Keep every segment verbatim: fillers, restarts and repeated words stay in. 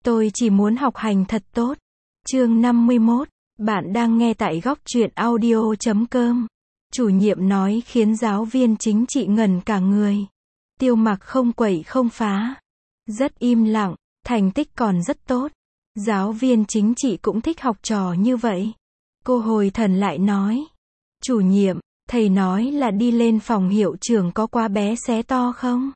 Tôi chỉ muốn học hành thật tốt. Chương năm mươi mốt. Bạn đang nghe tại góc truyện audio chấm com. Chủ nhiệm nói khiến giáo viên chính trị ngẩn cả người. Tiêu Mặc không quậy không phá. Rất im lặng, thành tích còn rất tốt. Giáo viên chính trị cũng thích học trò như vậy. Cô hồi thần lại nói. Chủ nhiệm, thầy nói là đi lên phòng hiệu trưởng có quá bé xé to không?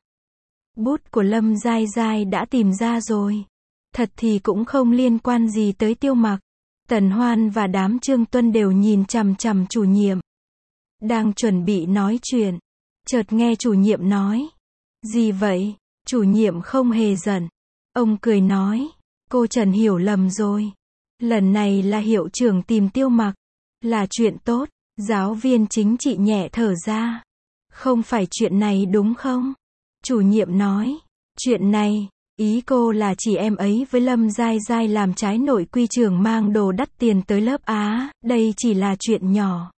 Bút của Lâm Giai Giai đã tìm ra rồi. Thật thì cũng không liên quan gì tới Tiêu Mặc. Tần Hoan và đám Trương Tuân đều nhìn chằm chằm chủ nhiệm. Đang chuẩn bị nói chuyện. Chợt nghe chủ nhiệm nói. Gì vậy? Chủ nhiệm không hề giận. Ông cười nói. Cô Trần hiểu lầm rồi. Lần này là hiệu trưởng tìm Tiêu Mặc. Là chuyện tốt. Giáo viên chính trị nhẹ thở ra. Không phải chuyện này đúng không? Chủ nhiệm nói. Chuyện này, ý cô là chỉ em ấy với Lâm Giai Giai làm trái nội quy trường mang đồ đắt tiền tới lớp Á, đây chỉ là chuyện nhỏ.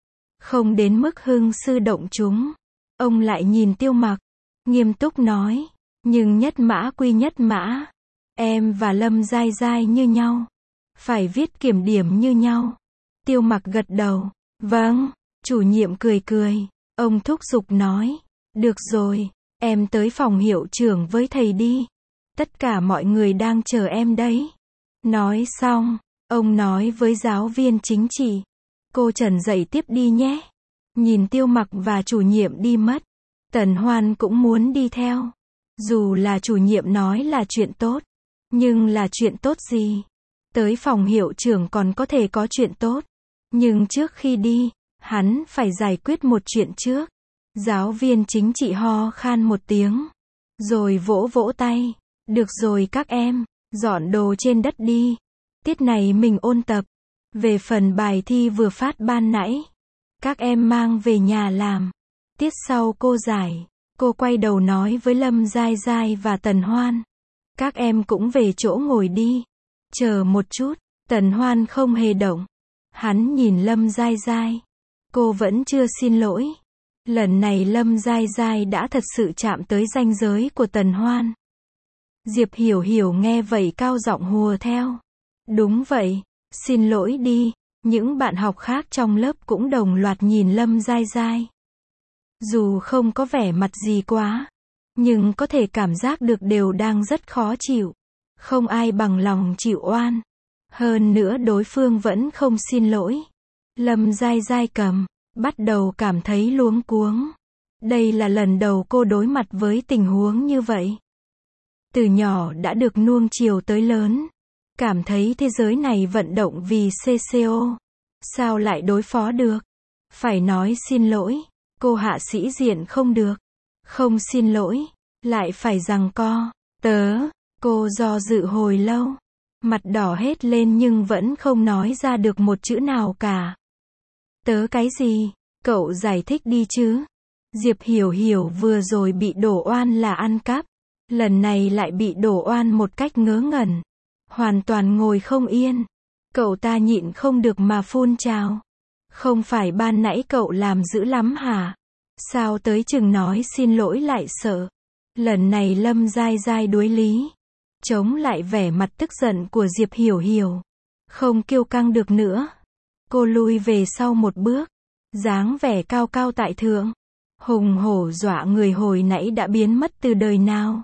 Không đến mức hưng sư động chúng. Ông lại nhìn Tiêu Mặc, nghiêm túc nói, nhưng nhất mã quy nhất mã. Em và Lâm Giai Giai như nhau. Phải viết kiểm điểm như nhau. Tiêu Mặc gật đầu, vâng. Chủ nhiệm cười cười. Ông thúc giục nói, được rồi, em tới phòng hiệu trưởng với thầy đi. Tất cả mọi người đang chờ em đấy. Nói xong, ông nói với giáo viên chính trị. Cô Trần dậy tiếp đi nhé. Nhìn Tiêu Mặc và chủ nhiệm đi mất. Tần Hoan cũng muốn đi theo. Dù là chủ nhiệm nói là chuyện tốt. Nhưng là chuyện tốt gì? Tới phòng hiệu trưởng còn có thể có chuyện tốt. Nhưng trước khi đi, hắn phải giải quyết một chuyện trước. Giáo viên chính trị ho khan một tiếng. Rồi vỗ vỗ tay. Được rồi các em, dọn đồ trên đất đi. Tiết này mình ôn tập. Về phần bài thi vừa phát ban nãy, các em mang về nhà làm. Tiết sau cô giải. Cô quay đầu nói với Lâm Giai Giai và Tần Hoan. Các em cũng về chỗ ngồi đi. Chờ một chút, Tần Hoan không hề động. Hắn nhìn Lâm Giai Giai. Cô vẫn chưa xin lỗi. Lần này Lâm Giai Giai đã thật sự chạm tới ranh giới của Tần Hoan. Diệp Hiểu Hiểu nghe vậy cao giọng hùa theo. Đúng vậy, xin lỗi đi. Những bạn học khác trong lớp cũng đồng loạt nhìn Lâm Giai Giai. Dù không có vẻ mặt gì quá, nhưng có thể cảm giác được đều đang rất khó chịu. Không ai bằng lòng chịu oan. Hơn nữa đối phương vẫn không xin lỗi. Lâm Giai Giai cầm, bắt đầu cảm thấy luống cuống. Đây là lần đầu cô đối mặt với tình huống như vậy. Từ nhỏ đã được nuông chiều tới lớn. Cảm thấy thế giới này vận động vì xê xê ô. Sao lại đối phó được? Phải nói xin lỗi. Cô hạ sĩ diện không được. Không xin lỗi. Lại phải giằng co. Tớ. Cô do dự hồi lâu. Mặt đỏ hết lên nhưng vẫn không nói ra được một chữ nào cả. Tớ cái gì? Cậu giải thích đi chứ. Diệp Hiểu Hiểu vừa rồi bị đổ oan là ăn cắp. Lần này lại bị đổ oan một cách ngớ ngẩn. Hoàn toàn ngồi không yên. Cậu ta nhịn không được mà phun trào. Không phải ban nãy cậu làm dữ lắm hả? Sao tới chừng nói xin lỗi lại sợ? Lần này Lâm Giai Giai đuối lý. Chống lại vẻ mặt tức giận của Diệp Hiểu Hiểu. Không kiêu căng được nữa. Cô lui về sau một bước. Dáng vẻ cao cao tại thượng. Hùng hổ dọa người hồi nãy đã biến mất từ đời nào.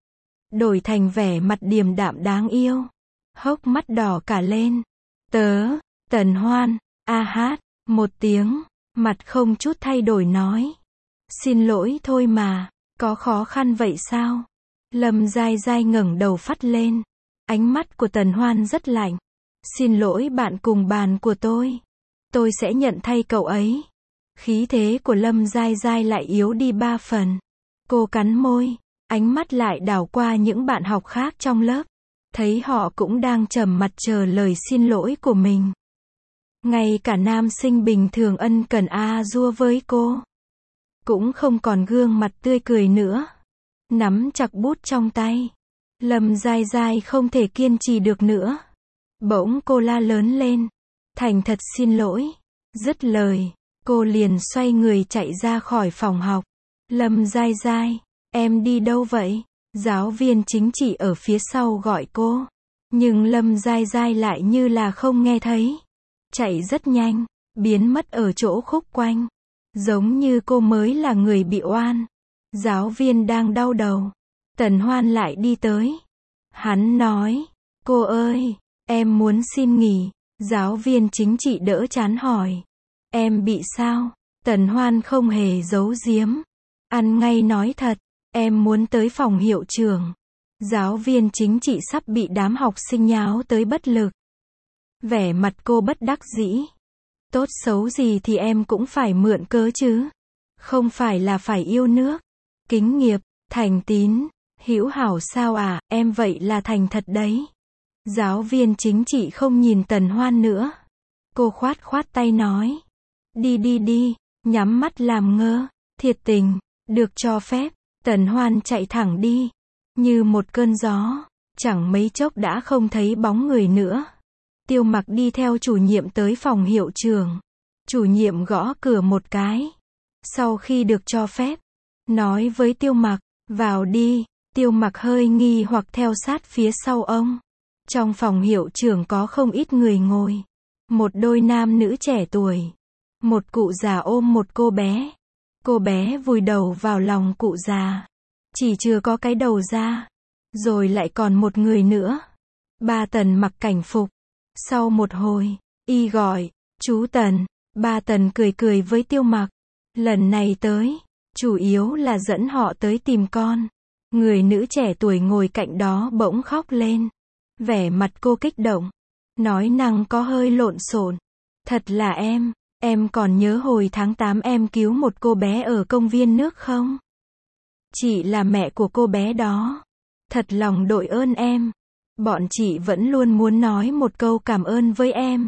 Đổi thành vẻ mặt điềm đạm đáng yêu. Hốc mắt đỏ cả lên. Tớ, Tần Hoan, a hát, một tiếng, mặt không chút thay đổi nói. Xin lỗi thôi mà, có khó khăn vậy sao? Lâm Giai Giai ngẩng đầu phắt lên. Ánh mắt của Tần Hoan rất lạnh. Xin lỗi bạn cùng bàn của tôi. Tôi sẽ nhận thay cậu ấy. Khí thế của Lâm Giai Giai lại yếu đi ba phần. Cô cắn môi. Ánh mắt lại đảo qua những bạn học khác trong lớp. Thấy họ cũng đang trầm mặt chờ lời xin lỗi của mình. Ngay cả nam sinh bình thường ân cần a dua với cô. Cũng không còn gương mặt tươi cười nữa. Nắm chặt bút trong tay. Lâm Giai Giai không thể kiên trì được nữa. Bỗng cô la lớn lên. Thành thật xin lỗi. Dứt lời, cô liền xoay người chạy ra khỏi phòng học. Lâm Giai Giai. Em đi đâu vậy? Giáo viên chính trị ở phía sau gọi cô. Nhưng Lâm Giai Giai lại như là không nghe thấy. Chạy rất nhanh, biến mất ở chỗ khúc quanh. Giống như cô mới là người bị oan. Giáo viên đang đau đầu. Tần Hoan lại đi tới. Hắn nói, cô ơi, em muốn xin nghỉ. Giáo viên chính trị đỡ chán hỏi. Em bị sao? Tần Hoan không hề giấu giếm. Ăn ngay nói thật, em muốn tới phòng hiệu trưởng. Giáo viên chính trị sắp bị đám học sinh nháo tới bất lực. Vẻ mặt cô bất đắc dĩ. Tốt xấu gì thì em cũng phải mượn cớ chứ. Không phải là phải yêu nước, kính nghiệp, thành tín, hữu hảo sao à, em vậy là thành thật đấy. Giáo viên chính trị không nhìn Tần Hoan nữa. Cô khoát khoát tay nói. Đi đi đi, nhắm mắt làm ngơ, thiệt tình, được cho phép. Tần Hoan chạy thẳng đi. Như một cơn gió, chẳng mấy chốc đã không thấy bóng người nữa. Tiêu Mặc đi theo chủ nhiệm tới phòng hiệu trưởng. Chủ nhiệm gõ cửa một cái. Sau khi được cho phép, nói với Tiêu Mặc, vào đi. Tiêu Mặc hơi nghi hoặc theo sát phía sau ông. Trong phòng hiệu trưởng có không ít người ngồi. Một đôi nam nữ trẻ tuổi. Một cụ già ôm một cô bé. Cô bé vùi đầu vào lòng cụ già. Chỉ chưa có cái đầu ra. Rồi lại còn một người nữa. Ba Tần mặc cảnh phục. Sau một hồi, y gọi, chú Tần. Ba Tần cười cười với Tiêu Mặc. Lần này tới, chủ yếu là dẫn họ tới tìm con. Người nữ trẻ tuổi ngồi cạnh đó bỗng khóc lên. Vẻ mặt cô kích động. Nói năng có hơi lộn xộn. Thật là em, em còn nhớ hồi tháng tám em cứu một cô bé ở công viên nước không? Chị là mẹ của cô bé đó. Thật lòng đội ơn em. Bọn chị vẫn luôn muốn nói một câu cảm ơn với em.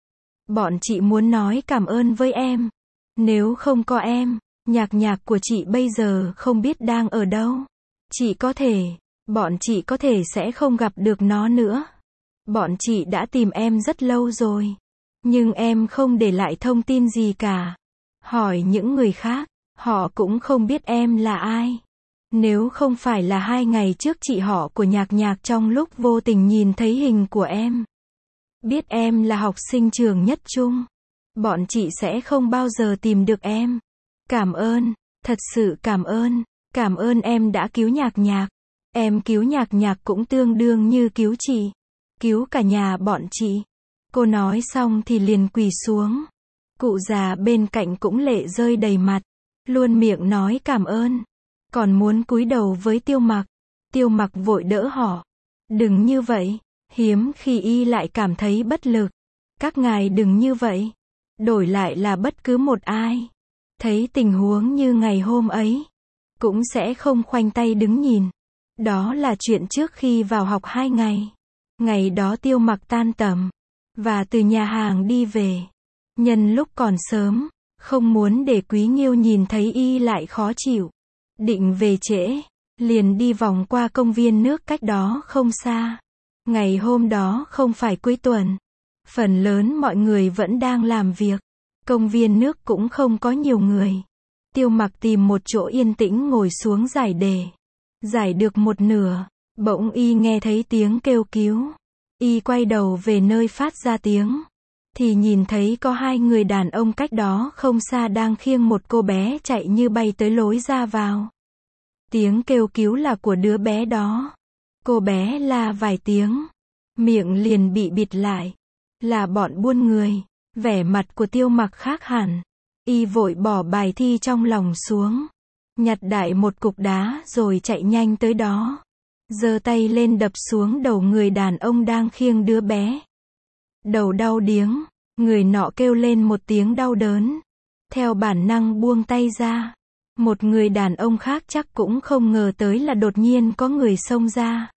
Bọn chị muốn nói cảm ơn với em. Nếu không có em, nhạc nhạc của chị bây giờ không biết đang ở đâu. Chị có thể, bọn chị có thể sẽ không gặp được nó nữa. Bọn chị đã tìm em rất lâu rồi. Nhưng em không để lại thông tin gì cả. Hỏi những người khác, họ cũng không biết em là ai. Nếu không phải là hai ngày trước chị họ của nhạc nhạc trong lúc vô tình nhìn thấy hình của em. Biết em là học sinh trường Nhất Trung. Bọn chị sẽ không bao giờ tìm được em. Cảm ơn, thật sự cảm ơn. Cảm ơn em đã cứu nhạc nhạc. Em cứu nhạc nhạc cũng tương đương như cứu chị. Cứu cả nhà bọn chị. Cô nói xong thì liền quỳ xuống. Cụ già bên cạnh cũng lệ rơi đầy mặt. Luôn miệng nói cảm ơn. Còn muốn cúi đầu với Tiêu Mặc. Tiêu Mặc vội đỡ họ. Đừng như vậy. Hiếm khi y lại cảm thấy bất lực. Các ngài đừng như vậy. Đổi lại là bất cứ một ai. Thấy tình huống như ngày hôm ấy. Cũng sẽ không khoanh tay đứng nhìn. Đó là chuyện trước khi vào học hai ngày. Ngày đó Tiêu Mặc tan tầm. Và từ nhà hàng đi về. Nhân lúc còn sớm. Không muốn để Quý Nghiêu nhìn thấy y lại khó chịu. Định về trễ. Liền đi vòng qua công viên nước cách đó không xa. Ngày hôm đó không phải cuối tuần. Phần lớn mọi người vẫn đang làm việc. Công viên nước cũng không có nhiều người. Tiêu Mặc tìm một chỗ yên tĩnh ngồi xuống giải đề. Giải được một nửa. Bỗng y nghe thấy tiếng kêu cứu. Y quay đầu về nơi phát ra tiếng. Thì nhìn thấy có hai người đàn ông cách đó không xa đang khiêng một cô bé chạy như bay tới lối ra vào. Tiếng kêu cứu là của đứa bé đó. Cô bé la vài tiếng. Miệng liền bị bịt lại. Là bọn buôn người. Vẻ mặt của Tiêu Mặc khác hẳn. Y vội bỏ bài thi trong lòng xuống. Nhặt đại một cục đá rồi chạy nhanh tới đó. Giơ tay lên đập xuống đầu người đàn ông đang khiêng đứa bé. Đầu đau điếng. Người nọ kêu lên một tiếng đau đớn. Theo bản năng buông tay ra. Một người đàn ông khác chắc cũng không ngờ tới là đột nhiên có người xông ra.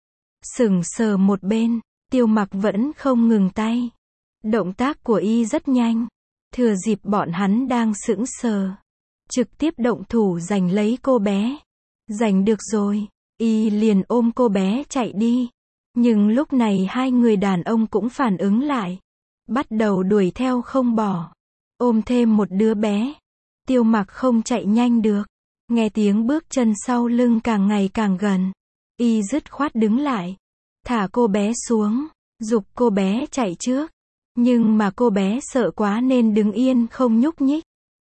Sững sờ một bên. Tiêu Mặc vẫn không ngừng tay. Động tác của y rất nhanh. Thừa dịp bọn hắn đang sững sờ. Trực tiếp động thủ giành lấy cô bé. Giành được rồi. Y liền ôm cô bé chạy đi. Nhưng lúc này hai người đàn ông cũng phản ứng lại. Bắt đầu đuổi theo không bỏ. Ôm thêm một đứa bé. Tiêu Mặc không chạy nhanh được. Nghe tiếng bước chân sau lưng càng ngày càng gần. Y dứt khoát đứng lại. thả cô bé xuống, giục cô bé chạy trước. Nhưng mà cô bé sợ quá nên đứng yên không nhúc nhích.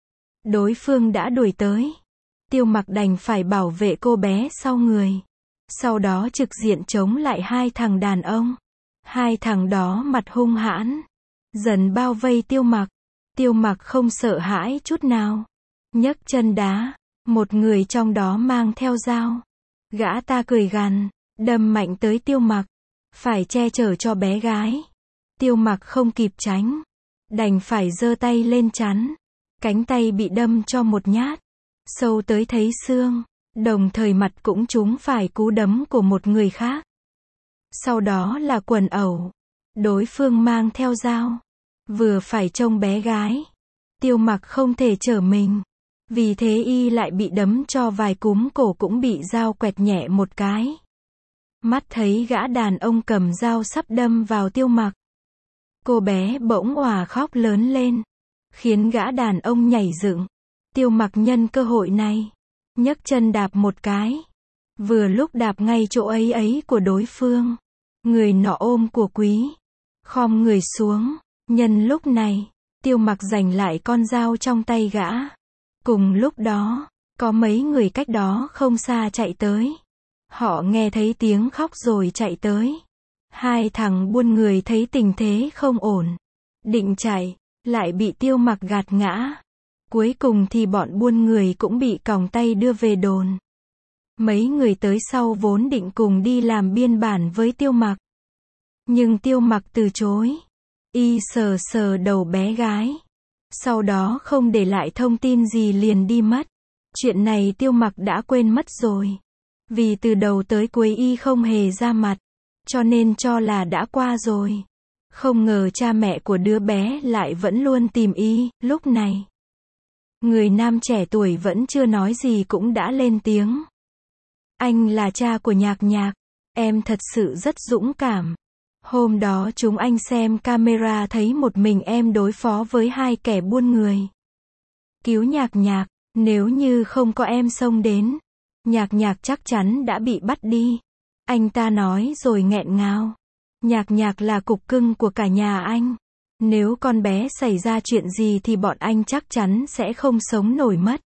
Đối phương đã đuổi tới. Tiêu Mặc đành phải bảo vệ cô bé sau người. Sau đó trực diện chống lại hai thằng đàn ông. Hai thằng đó mặt hung hãn, dần bao vây Tiêu Mặc. Tiêu Mặc không sợ hãi chút nào, nhấc chân đá. Một người trong đó mang theo dao. Gã ta cười gằn, đâm mạnh tới Tiêu Mặc. Phải che chở cho bé gái. Tiêu Mặc không kịp tránh, đành phải giơ tay lên chắn. Cánh tay bị đâm cho một nhát, sâu tới thấy xương, đồng thời mặt cũng trúng phải cú đấm của một người khác. Sau đó là quần ẩu. Đối phương mang theo dao, vừa phải trông bé gái. Tiêu Mặc không thể trở mình, vì thế y lại bị đấm cho vài cúm, cổ cũng bị dao quẹt nhẹ một cái. Mắt thấy gã đàn ông cầm dao sắp đâm vào Tiêu Mặc. Cô bé bỗng òa khóc lớn lên, khiến gã đàn ông nhảy dựng. Tiêu Mặc nhân cơ hội này, nhấc chân đạp một cái. Vừa lúc đạp ngay chỗ ấy ấy của đối phương. Người nọ ôm của quý, khom người xuống. Nhân lúc này, Tiêu Mặc giành lại con dao trong tay gã. Cùng lúc đó, có mấy người cách đó không xa chạy tới. Họ nghe thấy tiếng khóc rồi chạy tới. Hai thằng buôn người thấy tình thế không ổn, định chạy, lại bị Tiêu Mặc gạt ngã. Cuối cùng thì bọn buôn người cũng bị còng tay đưa về đồn. Mấy người tới sau vốn định cùng đi làm biên bản với Tiêu Mặc. Nhưng Tiêu Mặc từ chối. Y sờ sờ đầu bé gái. Sau đó không để lại thông tin gì liền đi mất. Chuyện này Tiêu Mặc đã quên mất rồi. Vì từ đầu tới cuối y không hề ra mặt, cho nên cho là đã qua rồi. Không ngờ cha mẹ của đứa bé lại vẫn luôn tìm y. Lúc này, người nam trẻ tuổi vẫn chưa nói gì cũng đã lên tiếng. Anh là cha của Nhạc Nhạc. Em thật sự rất dũng cảm. Hôm đó chúng anh xem camera thấy một mình em đối phó với hai kẻ buôn người. Cứu Nhạc Nhạc, nếu như không có em xông đến, Nhạc Nhạc chắc chắn đã bị bắt đi. Anh ta nói rồi nghẹn ngào. Nhạc Nhạc là cục cưng của cả nhà anh. Nếu con bé xảy ra chuyện gì thì bọn anh chắc chắn sẽ không sống nổi mất.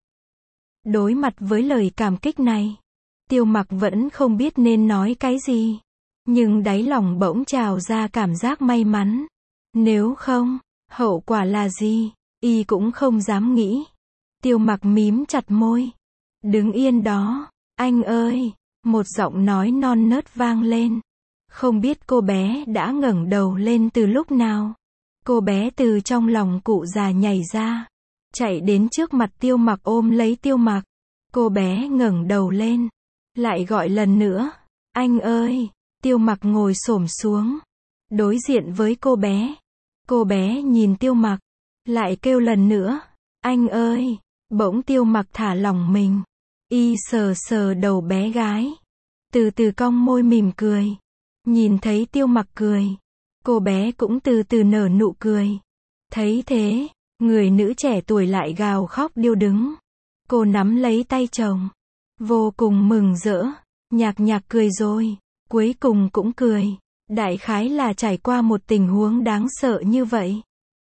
Đối mặt với lời cảm kích này, Tiêu Mặc vẫn không biết nên nói cái gì. Nhưng đáy lòng bỗng trào ra cảm giác may mắn. Nếu không, hậu quả là gì, y cũng không dám nghĩ. Tiêu Mặc mím chặt môi. Đứng yên đó, anh ơi, một giọng nói non nớt vang lên. Không biết cô bé đã ngẩng đầu lên từ lúc nào. Cô bé từ trong lòng cụ già nhảy ra, chạy đến trước mặt Tiêu Mặc ôm lấy Tiêu Mặc. Cô bé ngẩng đầu lên, lại gọi lần nữa. Anh ơi, Tiêu Mặc ngồi xổm xuống, đối diện với cô bé. Cô bé nhìn Tiêu Mặc, lại kêu lần nữa. Anh ơi, bỗng Tiêu Mặc thả lỏng mình. Y sờ sờ đầu bé gái, từ từ cong môi mỉm cười. Nhìn thấy Tiêu Mặc cười, cô bé cũng từ từ nở nụ cười. Thấy thế, người nữ trẻ tuổi lại gào khóc điêu đứng. Cô nắm lấy tay chồng, vô cùng mừng rỡ. Nhạc Nhạc cười rồi, cuối cùng cũng cười. Đại khái là trải qua một tình huống đáng sợ như vậy.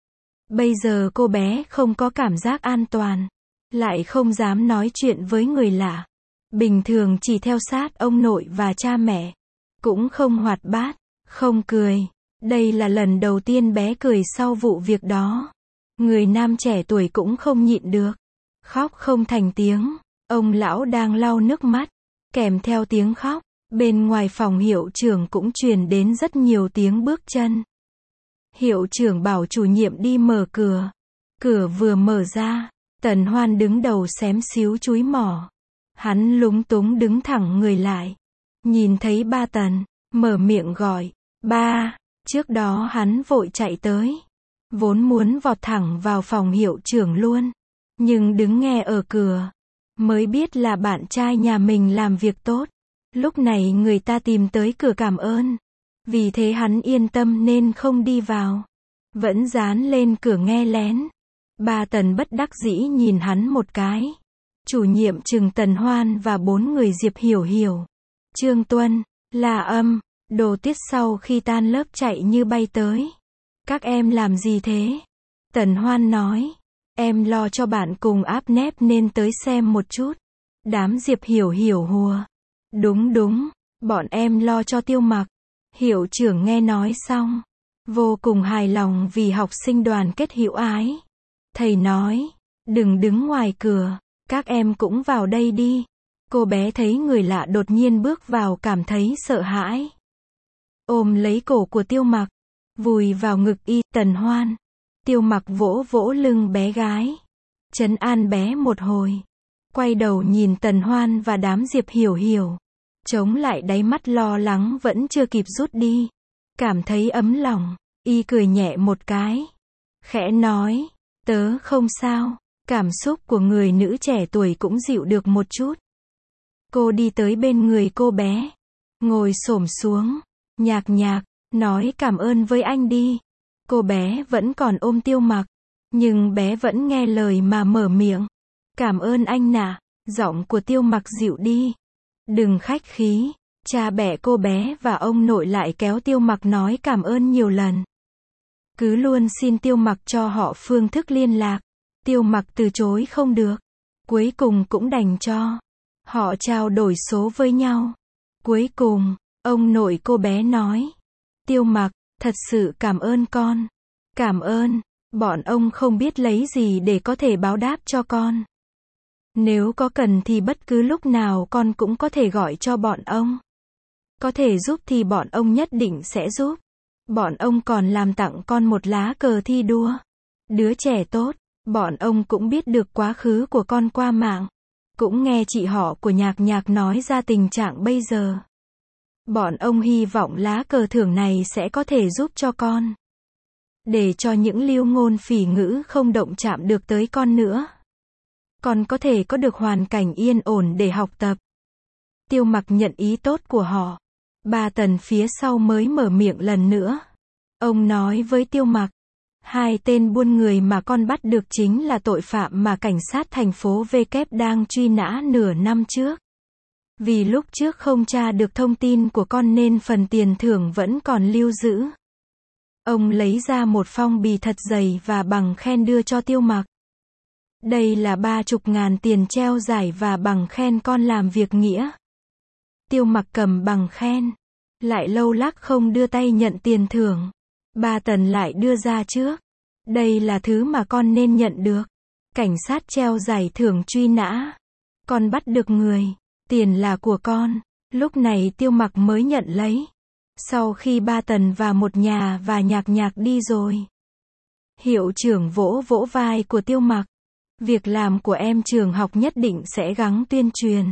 Bây giờ cô bé không có cảm giác an toàn, lại không dám nói chuyện với người lạ. Bình thường chỉ theo sát ông nội và cha mẹ, cũng không hoạt bát, không cười. Đây là lần đầu tiên bé cười sau vụ việc đó. Người nam trẻ tuổi cũng không nhịn được, khóc không thành tiếng. Ông lão đang lau nước mắt, kèm theo tiếng khóc. Bên ngoài phòng hiệu trưởng cũng truyền đến rất nhiều tiếng bước chân. Hiệu trưởng bảo chủ nhiệm đi mở cửa. Cửa vừa mở ra, Tần Hoan đứng đầu xém xíu chúi mỏ. Hắn lúng túng đứng thẳng người lại. Nhìn thấy ba Tần, mở miệng gọi. Ba, trước đó hắn vội chạy tới. Vốn muốn vọt thẳng vào phòng hiệu trưởng luôn. Nhưng đứng nghe ở cửa, mới biết là bạn trai nhà mình làm việc tốt. Lúc này người ta tìm tới cửa cảm ơn. Vì thế hắn yên tâm nên không đi vào. Vẫn dán lên cửa nghe lén. Ba Tần bất đắc dĩ nhìn hắn một cái. Chủ nhiệm trừng Tần Hoan và bốn người Diệp Hiểu Hiểu, Trương Tuân, La Âm, Đồ Tuyết sau khi tan lớp chạy như bay tới. Các em làm gì thế? Tần Hoan nói. Em lo cho bạn cùng áp nép nên tới xem một chút. Đám Diệp Hiểu Hiểu hùa. Đúng đúng, bọn em lo cho Tiêu Mặc. Hiệu trưởng nghe nói xong, vô cùng hài lòng vì học sinh đoàn kết hữu ái. Thầy nói, đừng đứng ngoài cửa, các em cũng vào đây đi. Cô bé thấy người lạ đột nhiên bước vào cảm thấy sợ hãi. Ôm lấy cổ của Tiêu Mặc, vùi vào ngực y. Tần Hoan. Tiêu Mặc vỗ vỗ lưng bé gái, trấn an bé một hồi. Quay đầu nhìn Tần Hoan và đám Diệp Hiểu Hiểu. Chống lại đáy mắt lo lắng vẫn chưa kịp rút đi. Cảm thấy ấm lòng, y cười nhẹ một cái. Khẽ nói, tớ không sao. Cảm xúc của người nữ trẻ tuổi cũng dịu được một chút. Cô đi tới bên người cô bé, ngồi xổm xuống. Nhạc Nhạc, nói cảm ơn với anh đi. Cô bé vẫn còn ôm Tiêu Mặc, nhưng bé vẫn nghe lời mà mở miệng. Cảm ơn anh nà. Giọng của Tiêu Mặc dịu đi. Đừng khách khí. Cha bẻ cô bé và ông nội lại kéo Tiêu Mặc nói cảm ơn nhiều lần. Cứ luôn xin Tiêu Mặc cho họ phương thức liên lạc. Tiêu Mặc từ chối không được. Cuối cùng cũng đành cho. Họ trao đổi số với nhau. Cuối cùng, ông nội cô bé nói. Tiêu Mặc, thật sự cảm ơn con. Cảm ơn. Bọn ông không biết lấy gì để có thể báo đáp cho con. Nếu có cần thì bất cứ lúc nào con cũng có thể gọi cho bọn ông. Có thể giúp thì bọn ông nhất định sẽ giúp. Bọn ông còn làm tặng con một lá cờ thi đua. Đứa trẻ tốt. Bọn ông cũng biết được quá khứ của con qua mạng. Cũng nghe chị họ của Nhạc Nhạc nói ra tình trạng bây giờ. Bọn ông hy vọng lá cờ thưởng này sẽ có thể giúp cho con. Để cho những lưu ngôn phỉ ngữ không động chạm được tới con nữa. Con có thể có được hoàn cảnh yên ổn để học tập. Tiêu Mặc nhận ý tốt của họ. Ba Tần phía sau mới mở miệng lần nữa. Ông nói với Tiêu Mặc. Hai tên buôn người mà con bắt được chính là tội phạm mà cảnh sát thành phố V Kép đang truy nã nửa năm trước. Vì lúc trước không tra được thông tin của con nên phần tiền thưởng vẫn còn lưu giữ. Ông lấy ra một phong bì thật dày và bằng khen đưa cho Tiêu Mặc. Đây là ba chục ngàn tiền treo giải và bằng khen con làm việc nghĩa. Tiêu Mặc cầm bằng khen. Lại lâu lắc không đưa tay nhận tiền thưởng. Ba Tần lại đưa ra trước. Đây là thứ mà con nên nhận được. Cảnh sát treo giải thưởng truy nã. Con bắt được người. Tiền là của con. Lúc này Tiêu Mặc mới nhận lấy. Sau khi Ba Tần và một nhà và Nhạc Nhạc đi rồi. Hiệu trưởng vỗ vỗ vai của Tiêu Mặc. Việc làm của em trường học nhất định sẽ gắng tuyên truyền.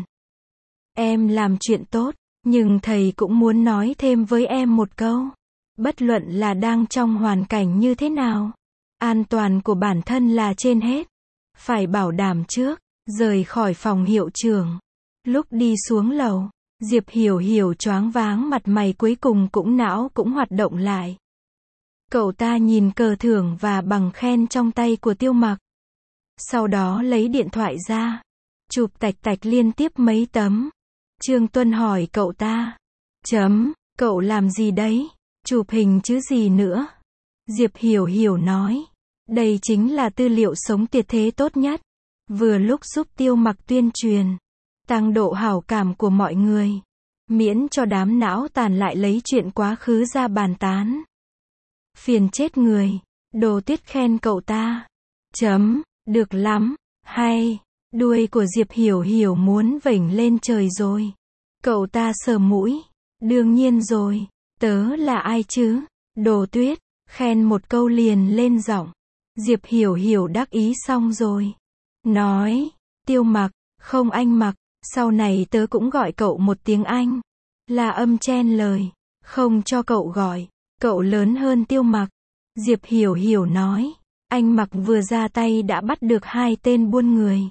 Em làm chuyện tốt, nhưng thầy cũng muốn nói thêm với em một câu. Bất luận là đang trong hoàn cảnh như thế nào, an toàn của bản thân là trên hết. Phải bảo đảm trước. Rời khỏi phòng hiệu trưởng. Lúc đi xuống lầu, Diệp Hiểu Hiểu choáng váng, mặt mày cuối cùng cũng não cũng hoạt động lại. Cậu ta nhìn cờ thưởng và bằng khen trong tay của Tiêu Mặc. Sau đó lấy điện thoại ra, chụp tạch tạch liên tiếp mấy tấm. Trương Tuân hỏi cậu ta. Chấm, cậu làm gì đấy? Chụp hình chứ gì nữa? Diệp Hiểu Hiểu nói. Đây chính là tư liệu sống tuyệt thế tốt nhất. Vừa lúc giúp Tiêu Mặc tuyên truyền. Tăng độ hảo cảm của mọi người. Miễn cho đám não tàn lại lấy chuyện quá khứ ra bàn tán. Phiền chết người. Đồ Tuyết khen cậu ta. Chấm, được lắm, hay. Đuôi của Diệp Hiểu Hiểu muốn vểnh lên trời rồi. Cậu ta sờ mũi. Đương nhiên rồi. Tớ là ai chứ? Đồ Tuyết, khen một câu liền lên giọng. Diệp Hiểu Hiểu đắc ý xong rồi. Nói, Tiêu Mặc, không anh Mặc, sau này tớ cũng gọi cậu một tiếng anh. Là âm chen lời. Không cho cậu gọi. Cậu lớn hơn Tiêu Mặc. Diệp Hiểu Hiểu nói. Anh Mặc vừa ra tay đã bắt được hai tên buôn người.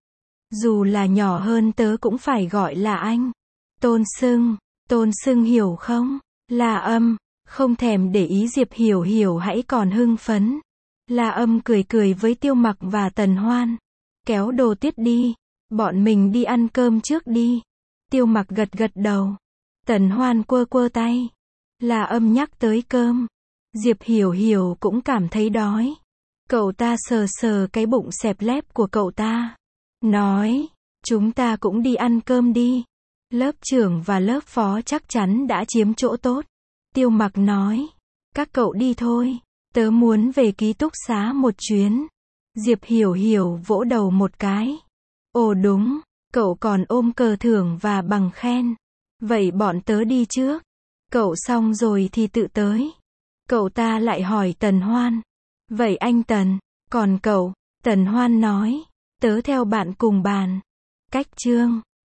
Dù là nhỏ hơn tớ cũng phải gọi là anh. Tôn xưng, tôn xưng hiểu không? La Âm, không thèm để ý Diệp Hiểu Hiểu hãy còn hưng phấn. La Âm cười cười với Tiêu Mặc và Tần Hoan. Kéo Đồ Tuyết đi. Bọn mình đi ăn cơm trước đi. Tiêu Mặc gật gật đầu. Tần Hoan quơ quơ tay. La Âm nhắc tới cơm. Diệp Hiểu Hiểu cũng cảm thấy đói. Cậu ta sờ sờ cái bụng xẹp lép của cậu ta. Nói, chúng ta cũng đi ăn cơm đi. Lớp trưởng và lớp phó chắc chắn đã chiếm chỗ tốt. Tiêu Mặc nói, các cậu đi thôi. Tớ muốn về ký túc xá một chuyến. Diệp Hiểu Hiểu vỗ đầu một cái. Ồ đúng, cậu còn ôm cờ thưởng và bằng khen. Vậy bọn tớ đi trước. Cậu xong rồi thì tự tới. Cậu ta lại hỏi Tần Hoan. Vậy anh Tần, còn cậu? Tần Hoan nói, tớ theo bạn cùng bàn. Cách chương